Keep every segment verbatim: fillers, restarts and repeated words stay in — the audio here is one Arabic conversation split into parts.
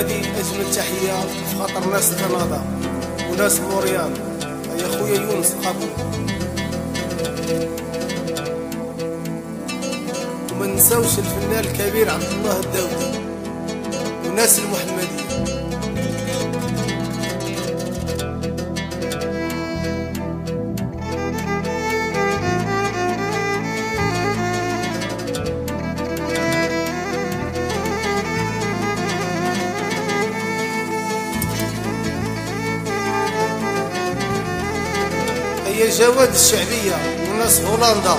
وهذه اجمل تحيه في خاطر ناس كندا وناس موريال. يا خويا يونس القابو. وما نساوش الفنان الكبير عبد الله الداودي وناس المحمديه. هي جواد الشعبية وناس هولندا.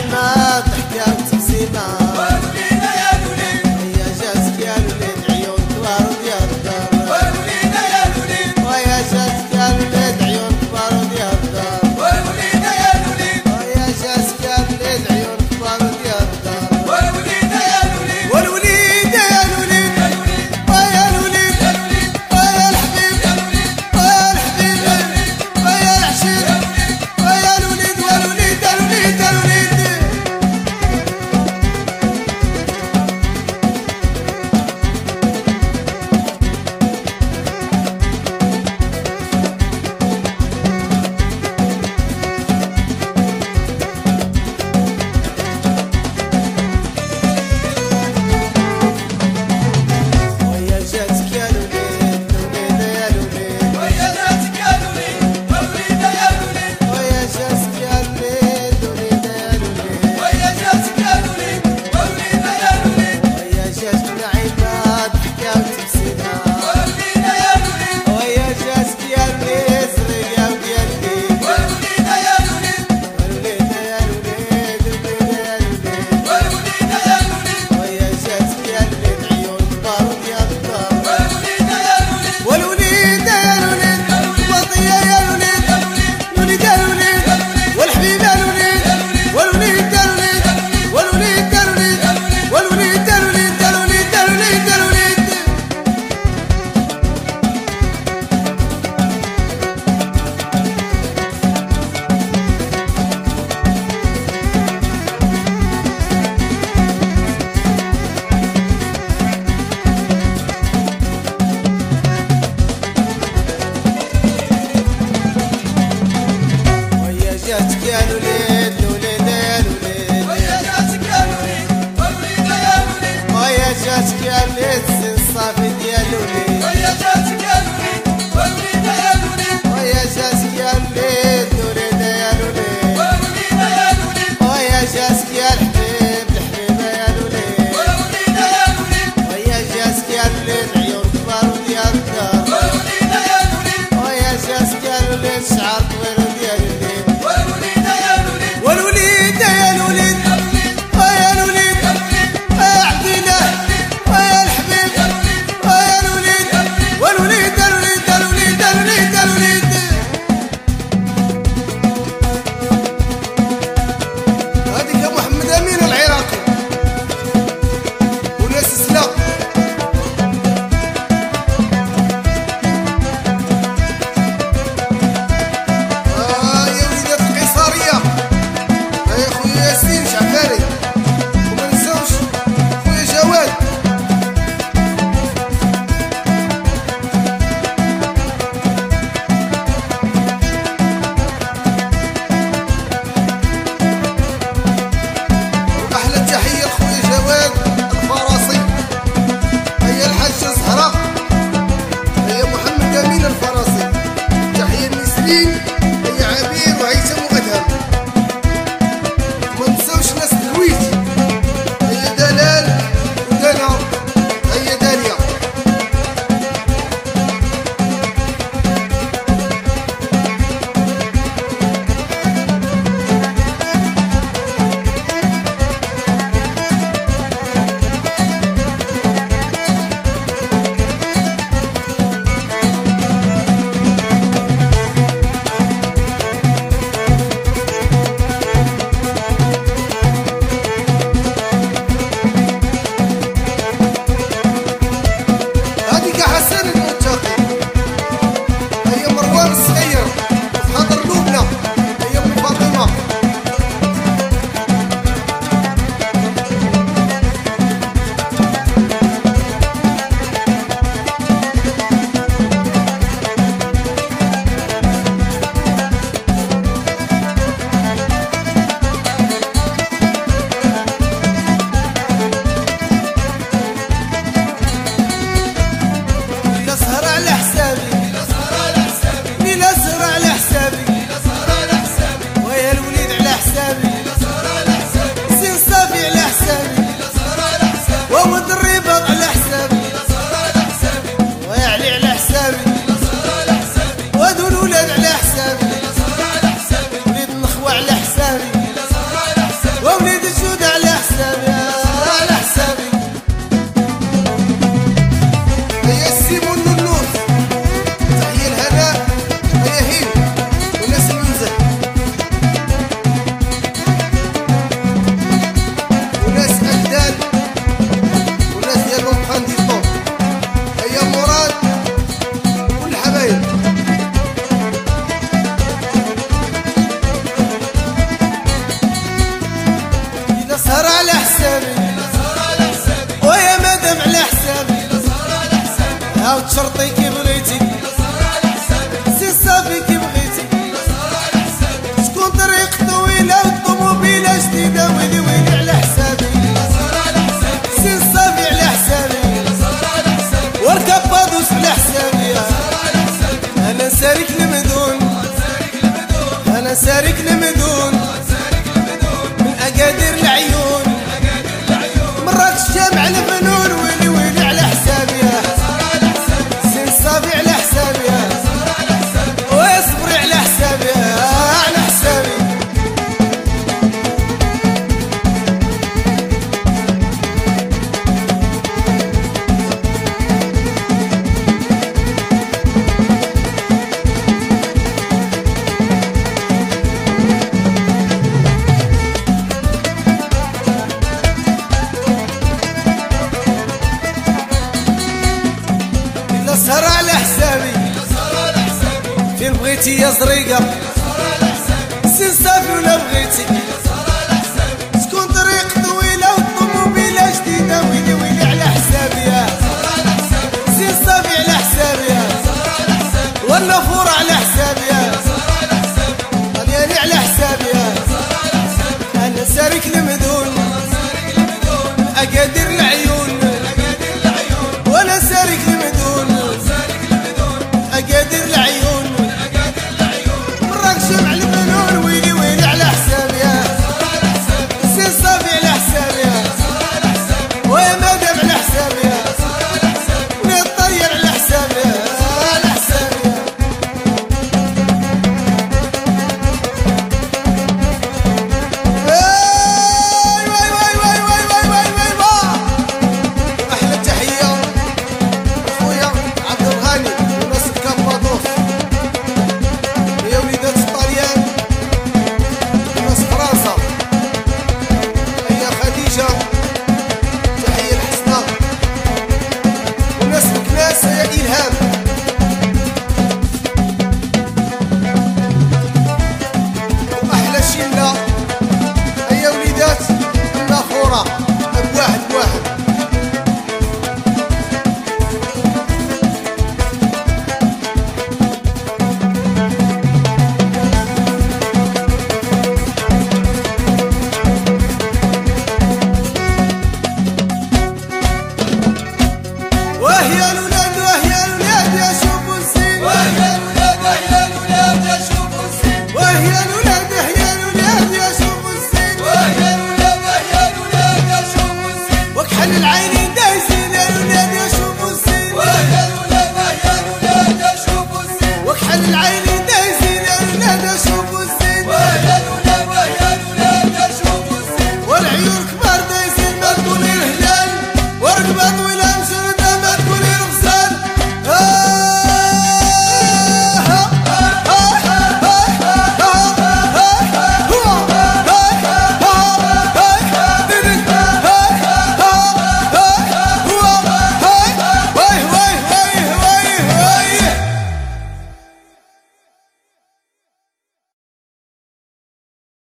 نعيمة ضحكة وتبسيمة والوليدة يا الوليد ويا جاتك يا الوليد عيون كبار وديال الدار والوليدة يا الوليد ويا جاتك يا الوليد عيون كبار وديال الدار والوليدة يا الوليد ويا جاتك يا الوليد عيون كبار وديال الدار والوليدة يا الوليد والوليدة يا الوليد ويا الوليد ويا الحبيب ويا الحبيب ويا العشير ويا الوليد والوليد الوليد الوليد ويا جاتك يا الوليد الوليدة يا الوليد ويا جاتك يا الوليد والوليدة يا الوليد ويا جاتك يا الوليد الوليدة يا الوليد ويا جاتك يا الوليد والوليدة يا الوليد ويا جاتك نعيمة ضحكة وتبسيمة والوليدة يا الوليد ويا جاتك يا الوليد زغيقة وديال الدين والوليدة يا الوليد والوليدة يا الوليد الوليدة يا الوليد والوليدة يا الوليد ويا جاتك يا الوليد عيون كبار وديال الدار والوليدة يا الوليد والوليدة يا الوليد وطية يا الوليد الوليد يا الوليد والحبيب يا الوليد والوليد يا الوليد والوليد يا الوليد والوليد يا الوليد الوليد يا الوليد الوليد ويا جاتك يا الوليد الوليدة يا الوليد ويا جاتك يا الوليد والوليدة يا الوليد ويا جاتك يا الوليد الزين الصافي ديال الوليد ويا جاتك يا الوليد والوليدة يا الوليد ويا جاتك يا الوليد الوليدة يا الوليد والوليدة يا الوليد ويا جاتك يا الحبيب الحبيبة يا الوليد والوليدة يا الوليد ويا جاتك يا الوليد عيون كبار وديال الدار والوليدة يا الوليد ويا جاتك يا الوليد شعر طويل وديال الوليد والوليدة يا الوليد والوليدة يا الوليد ويا الوليد ويا عبدينا ويا الحبيب ويا الوليد والوليد الوليد الوليد الوليد الوليد هذيك محمد أمين العراقي وناس سلاق شرطي كي بغيتي سي صافي كي بغيتي شكون طريق طويلة والطوموبيلة جديدة ويلي ويلي على حسابي سي صافي على حسابي واركب بادوس على حسابي انا سارك المدون انا سارك المدون من اكادير العيون مرات الجامع الفنون ويلي ويلي على حسابي سي صافي على حسابي واصبري على حسابي على حسابي سهر على حسابي فين بغيتي يا زريقة